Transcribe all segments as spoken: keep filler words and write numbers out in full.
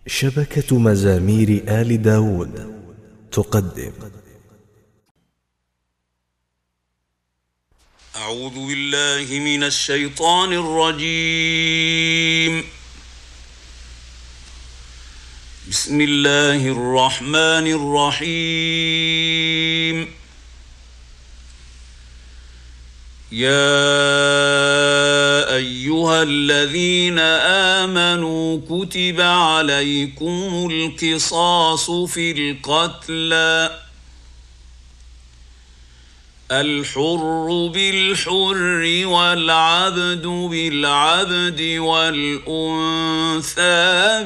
شبكة مزامير آل داود تقدم. أعوذ بالله من الشيطان الرجيم. بسم الله الرحمن الرحيم. يا أيها الذين آمنوا كتب عليكم القصاص في القتلى، الحر بالحر والعبد بالعبد والأنثى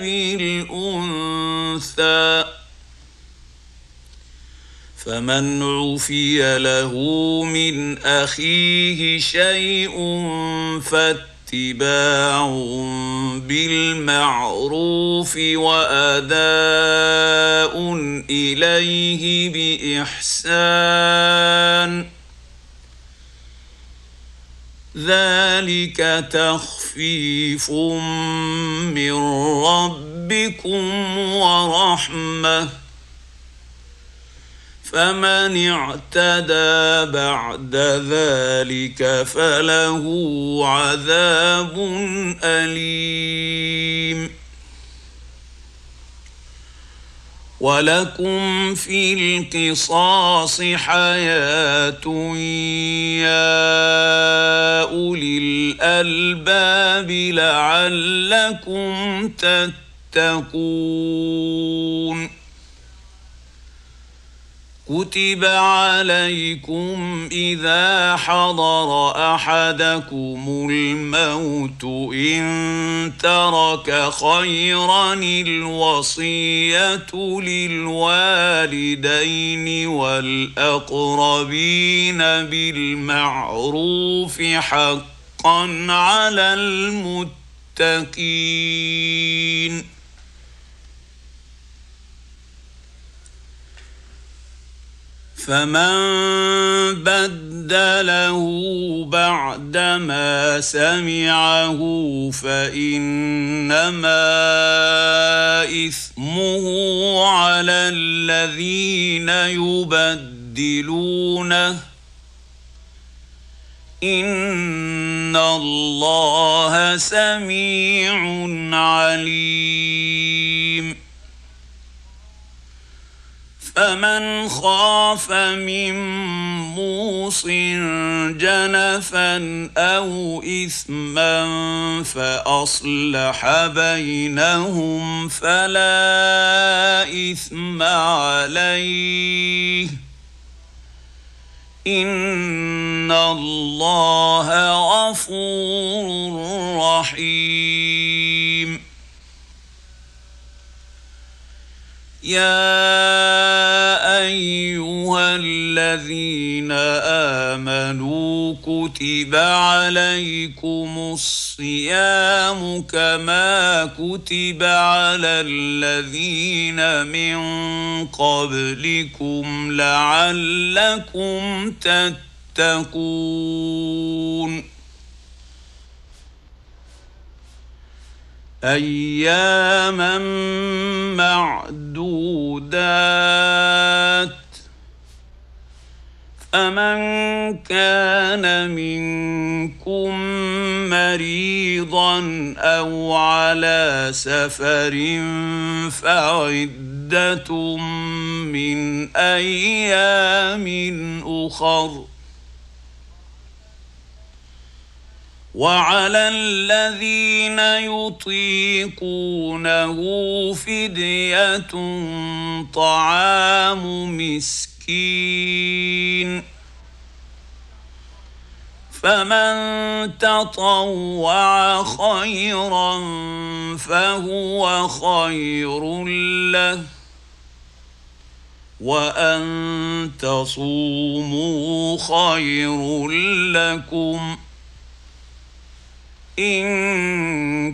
بالأنثى، فمن عفي له من أخيه شيء فاتباع بالمعروف وأداء إليه بإحسان، ذلك تخفيف من ربكم ورحمة، فمن اعتدى بعد ذلك فله عذاب أليم. ولكم في القصاص حياة يا أولي الألباب لعلكم تتقون. كتب عليكم إذا حضر أحدكم الموت إن ترك خيرا الوصية للوالدين والأقربين بالمعروف حقا على المتقين. فمن بدله بعدما سمعه فإنما إثمه على الذين يبدلونه، إن الله سميع عليم. فمن خاف من موص جنفا أو إثما فأصلح بينهم فلا إثم عليه، إن الله غفور رحيم. يا أيها الذين آمنوا كتب عليكم الصيام كما كتب على الذين من قبلكم لعلكم تتقون. أياما معدودات، فمن كان منكم مريضا أو على سفر فعدة من أيام أخر، وعلى الذين يطيقونه فدية طعام مسكين، فمن تطوع خيرا فهو خير له، وأن تصوموا خير لكم إن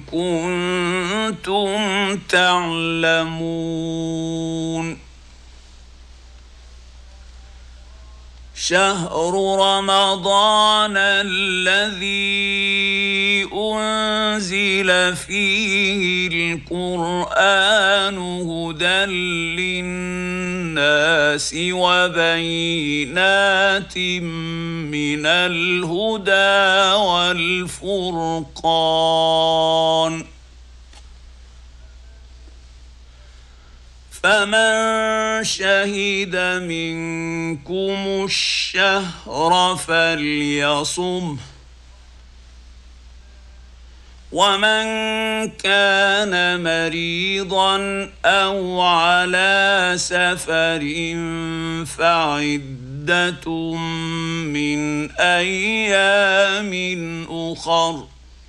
كنتم تعلمون. شهر رمضان الذي أنزل فيه القرآن هدى للناس وبينات من الهدى والفرقان فمن شهد منكم الشهر فليصمه ومن كان مريضا أو على سفر فعدة من أيام أخر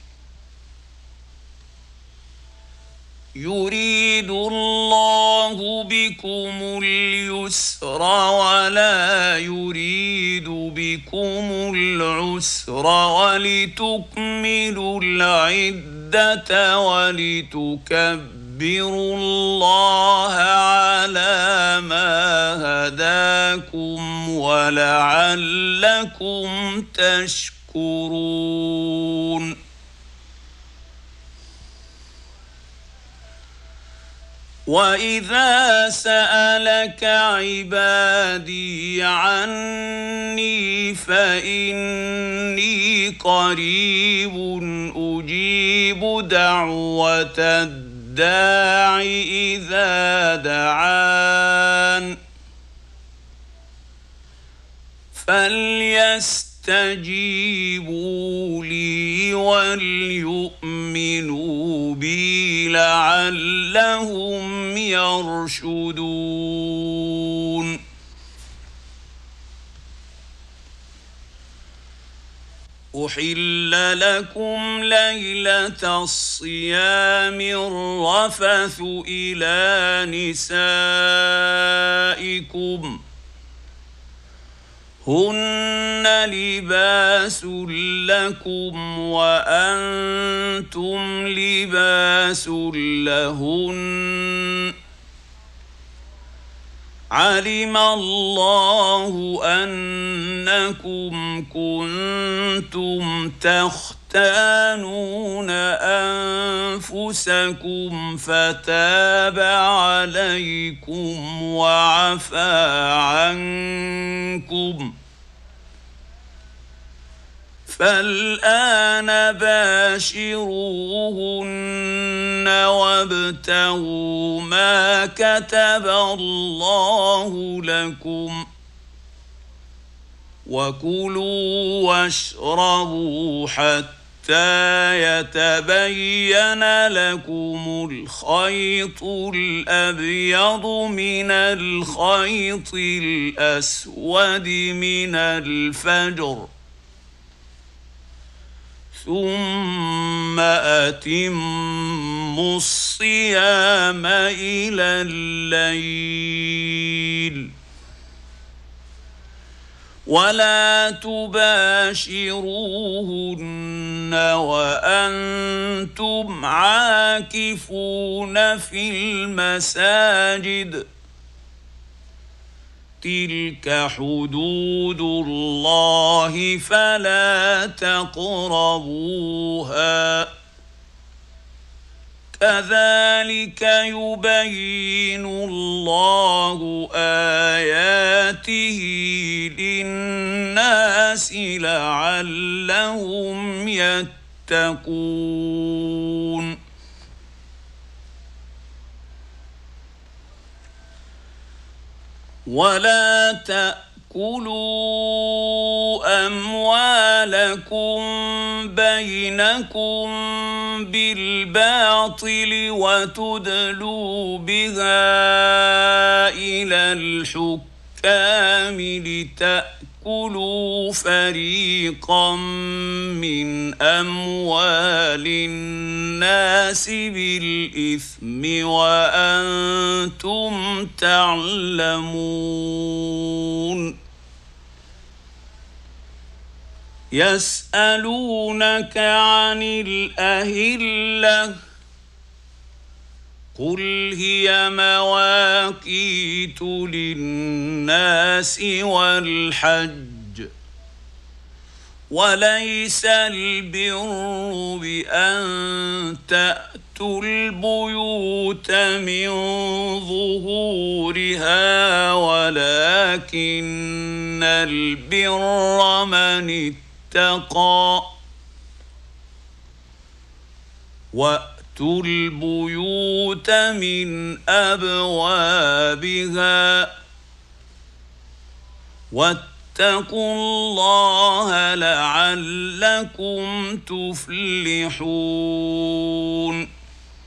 يريد الله بكم اليسر ولا يريد بكم العسر ولتكملوا العدة ولتكبروا الله على ما هداكم ولعلكم تشكرون وإذا سألك عبادي عني فإني قريب أجيب دعوة الداع إذا دعان فليستجيبوا لي وليؤمنوا بي لعلهم يرشدون أحل لكم ليلة الصيام الرفث إلى نسائكم هن لباس لكم وأنتم لباس لهن علم الله أنكم كنتم تختانون أنفسكم فتاب عليكم وعفى عنكم فالآن باشروهن وابتغوا ما كتب الله لكم وكلوا واشربوا حتى يتبين لكم الخيط الأبيض من الخيط الأسود من الفجر ثم أتموا الصيام إلى الليل ولا تباشروهن وأنتم عاكفون في المساجد تلك حدود الله فلا تقربوها كذلك يبين الله آياته للناس لعلهم يتقون ولا تأكلوا أموالكم بينكم بالباطل وتدلوا بها إلى الحكام لتأكلوا فريقا من أموال الناس بالإثم وأنتم تعلمون يسألونك عن الأهلة قل هي مواقيت للناس والحج وليس البر بأن تأتوا البيوت من ظهورها ولكن البر من اتقى وأتوا البيوت من أبوابها واتقوا الله لعلكم تفلحون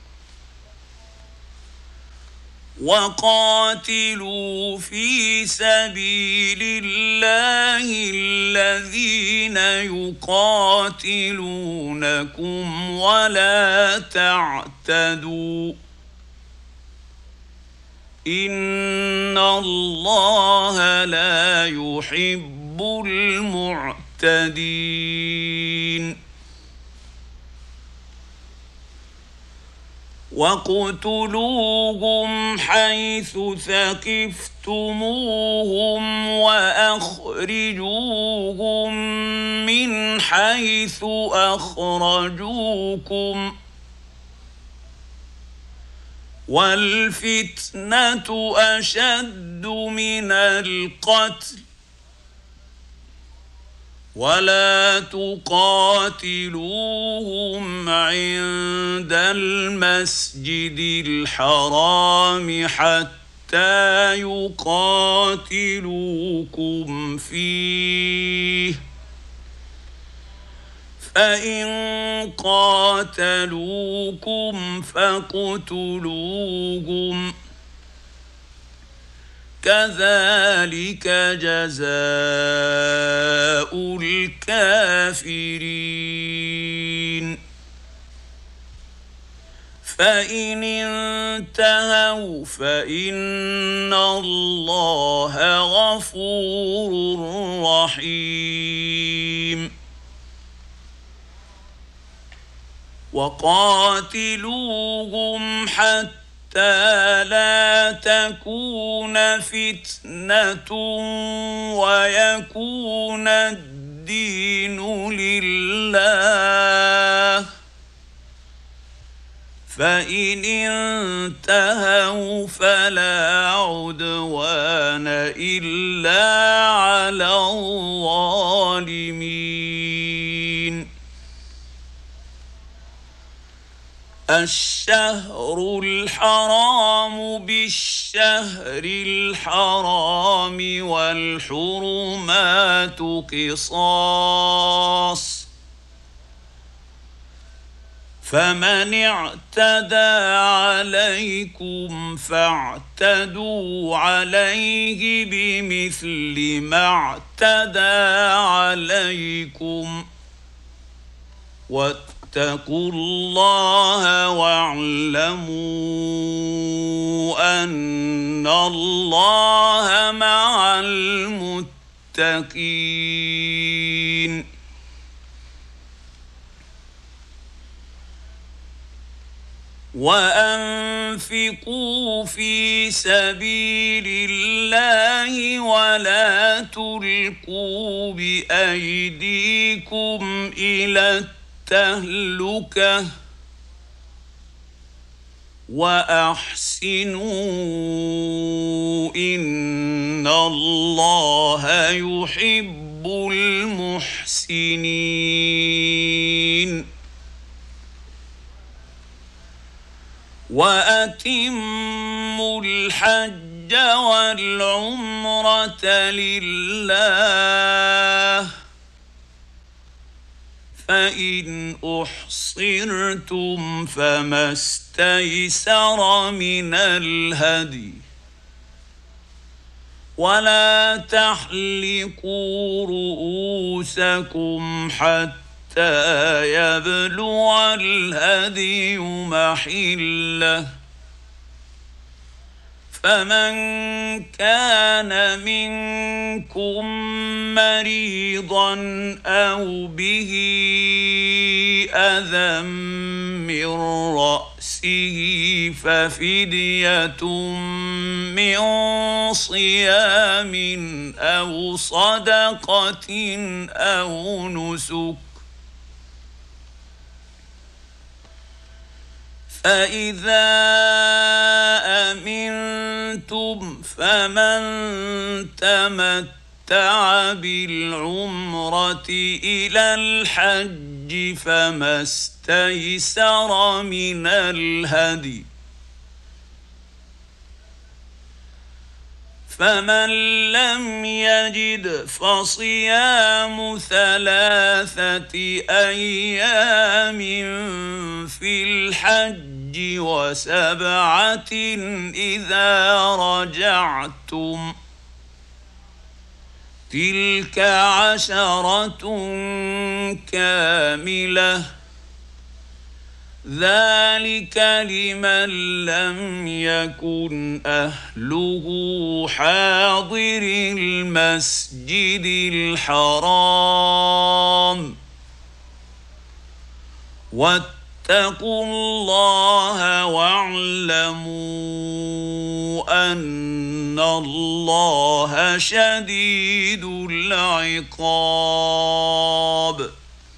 وقاتلوا في سبيل الله الذين يقاتلونكم ولا تعتدوا إن الله لا يحب المعتدين واقتلوهم حيث ثقفتموهم وأخرجوهم من حيث أخرجوكم والفتنة أشد من القتل ولا تقاتلوهم عند المسجد الحرام حتى يقاتلوكم فيه فإن قاتلوكم فاقتلوهم كذلك جزاء الكافرين فإن انتهوا فإن الله غفور رحيم وقاتلوهم حتى لا تكون فتنة ويكون الدين لله فإن انتهوا فلا عدوان إلا على الظالمين الشهر الحرام بالشهر الحرام والحرمات قصاص فمن اعتدى عليكم فاعتدوا عليه بمثل ما اعتدى عليكم واتقوا الله واعلموا أن الله مع المتقين وأنفقوا في سبيل الله ولا تلقوا بأيديكم إلى التهلكة وأحسنوا إن الله يحب المحسنين وأتموا الحج والعمرة لله فإن أحصرتم فما استيسر من الهدي ولا تحلقوا رؤوسكم حتى يبلغ الهدي محله فمن كان منكم مريضا أو به أذى من رأسه ففدية من صيام أو صدقة أو نسك فإذا أمنتم فمن تمتع بالعمرة إلى الحج فما استيسر من الهدي فمن لم يجد فصيام ثلاثة أيام في الحج وسبعة إذا رجعتم تلك عشرة كاملة ذلك لمن لم يكن أهله حاضر المسجد الحرام واتقوا الله واعلموا أن الله شديد العقاب.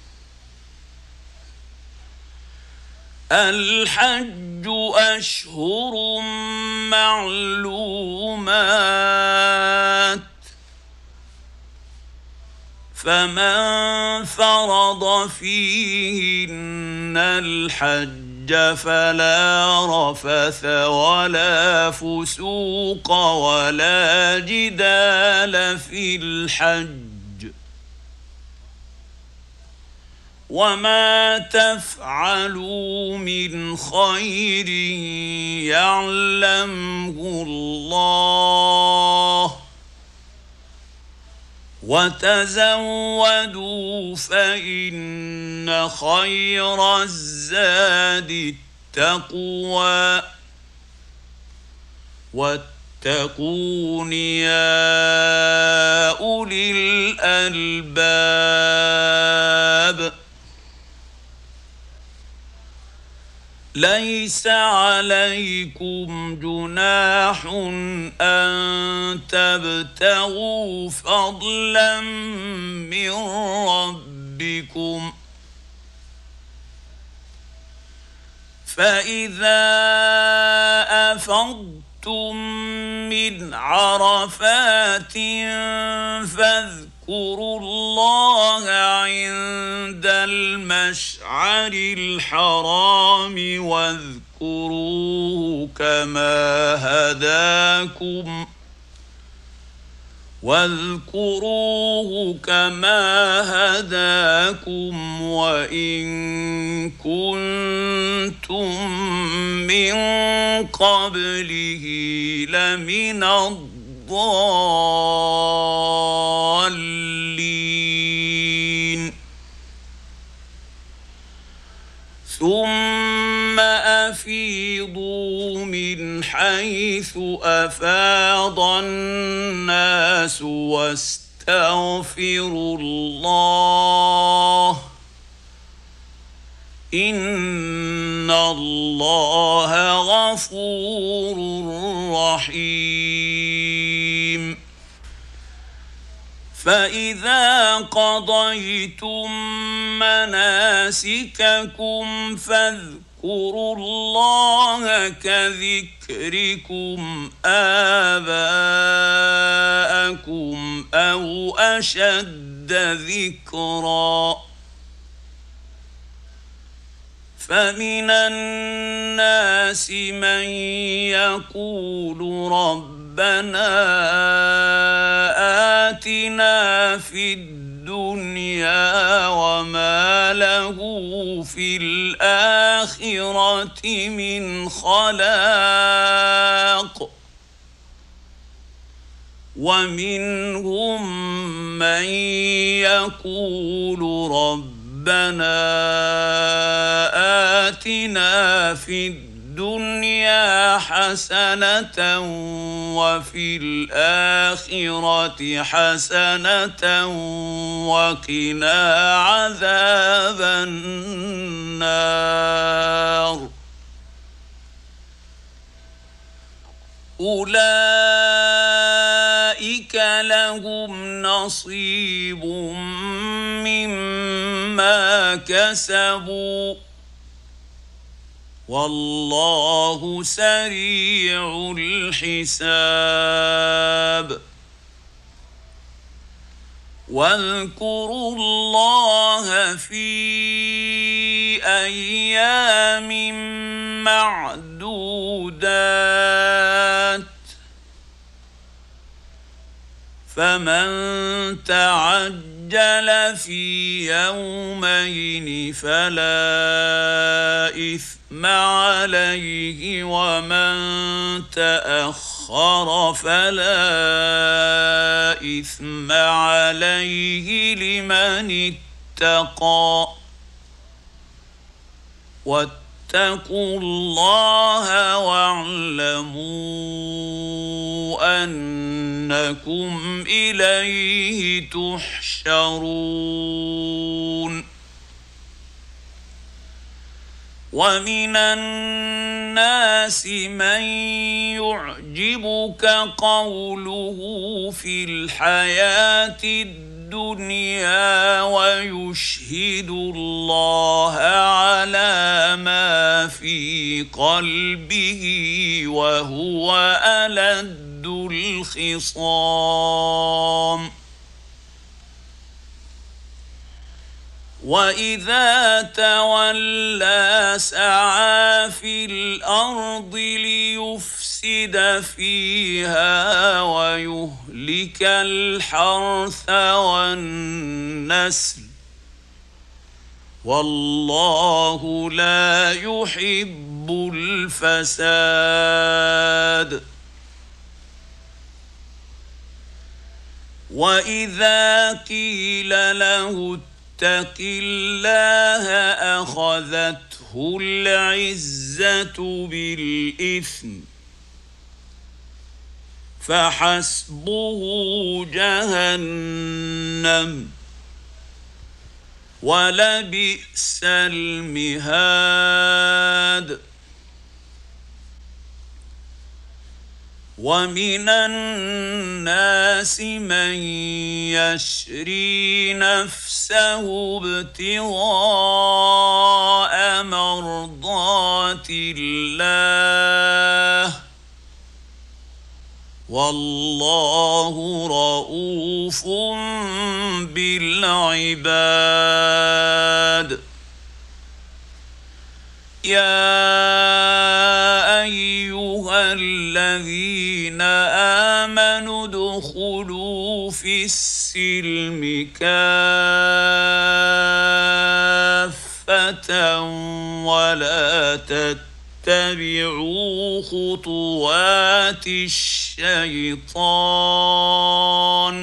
الحج أشهر معلومات فمن فرض فيهن الحج فلا رفث ولا فسوق ولا جدال في الحج وما تفعلوا من خير يعلمه الله وتزودوا فإن خير الزاد التقوى واتقون يا أولي الألباب. ليس عليكم جناح أن تبتغوا فضلا من ربكم فإذا أفضتم من عرفات فاذكروا الله عند المشعر الحرام واذكروه كما هداكم واذكروه كما هداكم وإن كنتم من قبله لمن الضالين. ثم أفيضوا من حيث أفاض الناس واستغفروا الله إن الله غفور رحيم. فإذا قضيتم مناسككم فاذكروا الله كذكركم آباءكم أو أشد ذكرًا فمن الناس من يقول ربنا آتنا في الدنيا وما له في الآخرة من خلاق ومنهم من يقول ربنا ربنا آتنا في الدنيا الدنيا حسنة وفي الآخرة حسنة وقنا عذاب النار أولئك لهم نصيب مما كسبوا والله سريع الحساب واذكروا الله في أيام معدودات فمن تعجل في يومين فلا إثم عليه ومن تأخر فلا إثم عليه لمن اتقى واتقوا الله واعلموا أنكم إليه تحشرون ومن الناس من يعجبك قوله في الحياة الدنيا ويشهد الله على ما في قلبه وهو ألد الخصام وإذا تولى سعى في الأرض ليفسد فيها ويهلك الحرث والنسل والله لا يحب الفساد وإذا قيل له اتق الله أخذته العزة بالإثم فحسبه جهنم ولبئس المهاد ومن الناس من يشري نفسه ابتغاء مرضات الله والله رؤوف بالعباد يا أيها الذين آمنوا ادخلوا في السلم كافة ولا تتبعوا خطوات الشيطان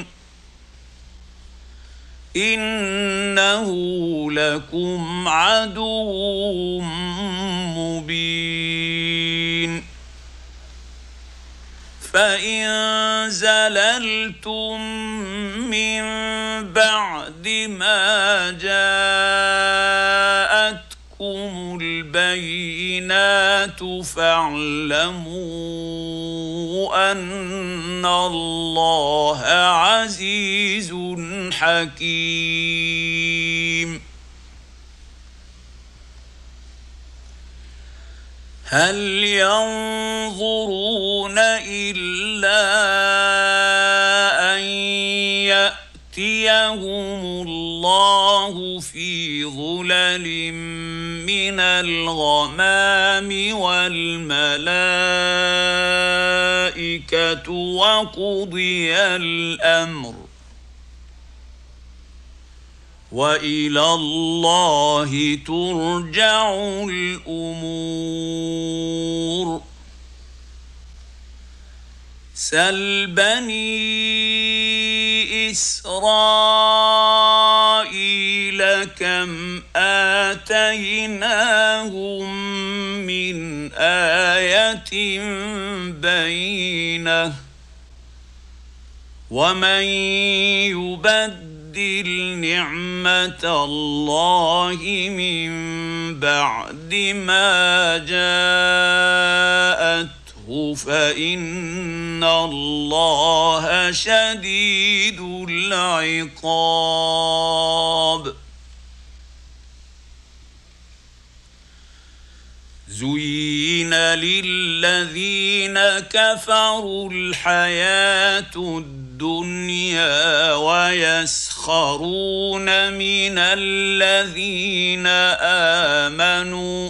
إنه لكم عدو مبين فإن زللتم من بعد ما جاءتكم البينات فاعلموا أن الله عزيز حكيم هل ينظرون إلا أن يأتيهم الله في ظلل من الغمام والملائكة وقضي الأمر وإلى الله ترجع الأمور سل بني إسرائيل كيف كم آتيناهم من آية بينة ومن يبدل نعمة الله من بعد ما جاءته فإن الله شديد العقاب زين للذين كفروا الحياة الدنيا ويسخرون من الذين آمنوا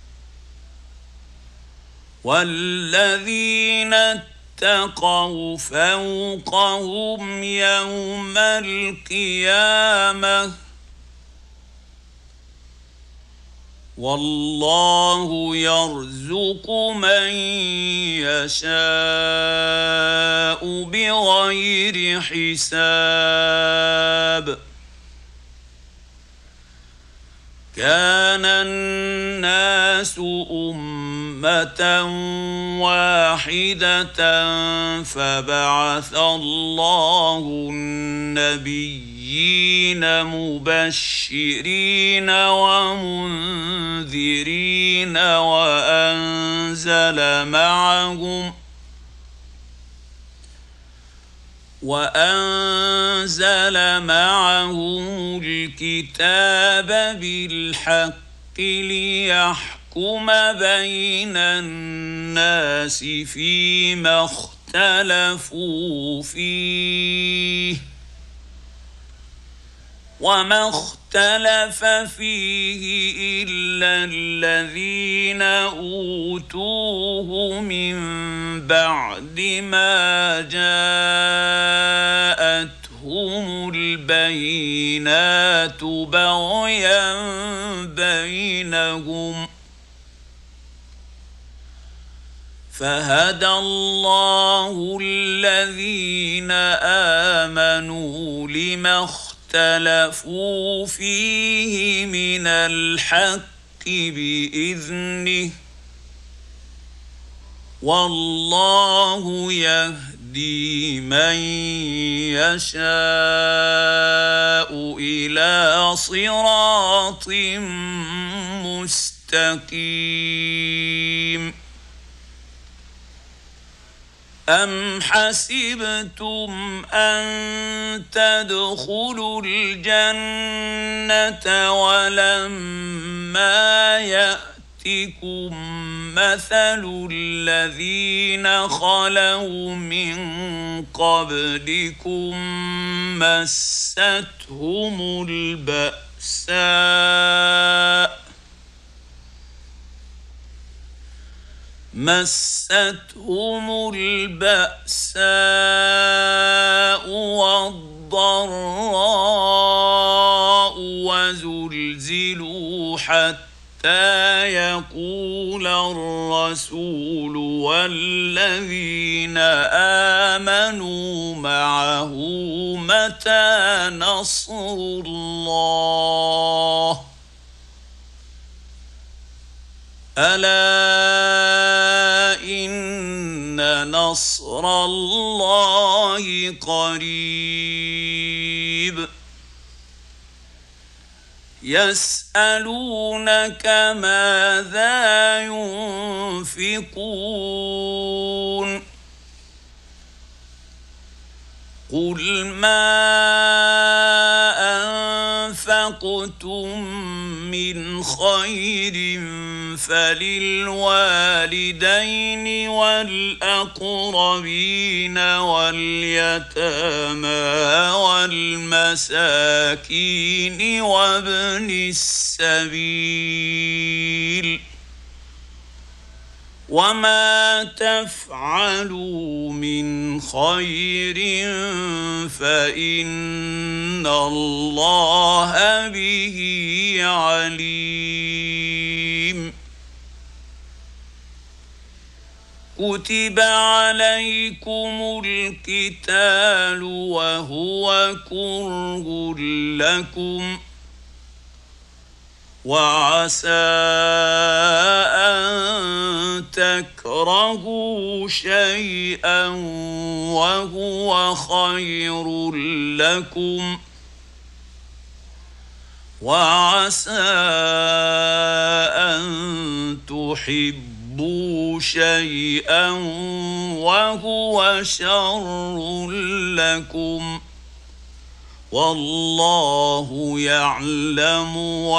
والذين اتقوا فوقهم يوم القيامة والله يرزق من يشاء بغير حساب كان الناس أمة واحدة فبعث الله النبيين مبشرين ومنذرين وأنزل معهم وأنزل معهم الكتاب بالحق ليحكم بين الناس فيما اختلفوا فيه وما اختلف فيه إلا الذين أوتوه من بعد ما جاءتهم البينات بغيا بينهم فهدى الله الذين آمنوا لما اختلفوا فيه من الحق بإذنه والله يهدي من يشاء إلى صراط مستقيم أم حسبتم أن تدخلوا الجنة ولما يأتكم مثل الذين خلوا من قبلكم مستهم البأساء مستهم البأساء والضراء وزلزلوا حتى يقول الرسول والذين آمنوا معه متى نصر الله ألا إن نصر الله قريب يسألونك ماذا ينفقون قل ما أنفقتم من خير فللوالدين والأقربين واليتامى والمساكين وابن السبيل وما تفعلوا من خير فإن الله به عليم كتب عليكم القتال وهو كره لكم وعسى أن تكرهوا شيئا وهو خير لكم، وعسى أن تحبوا شيئا وهو شر لكم، والله يعلم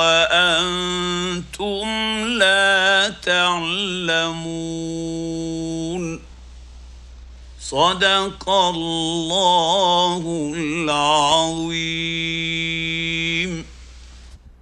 وأنتم لا تعلمون. صدق الله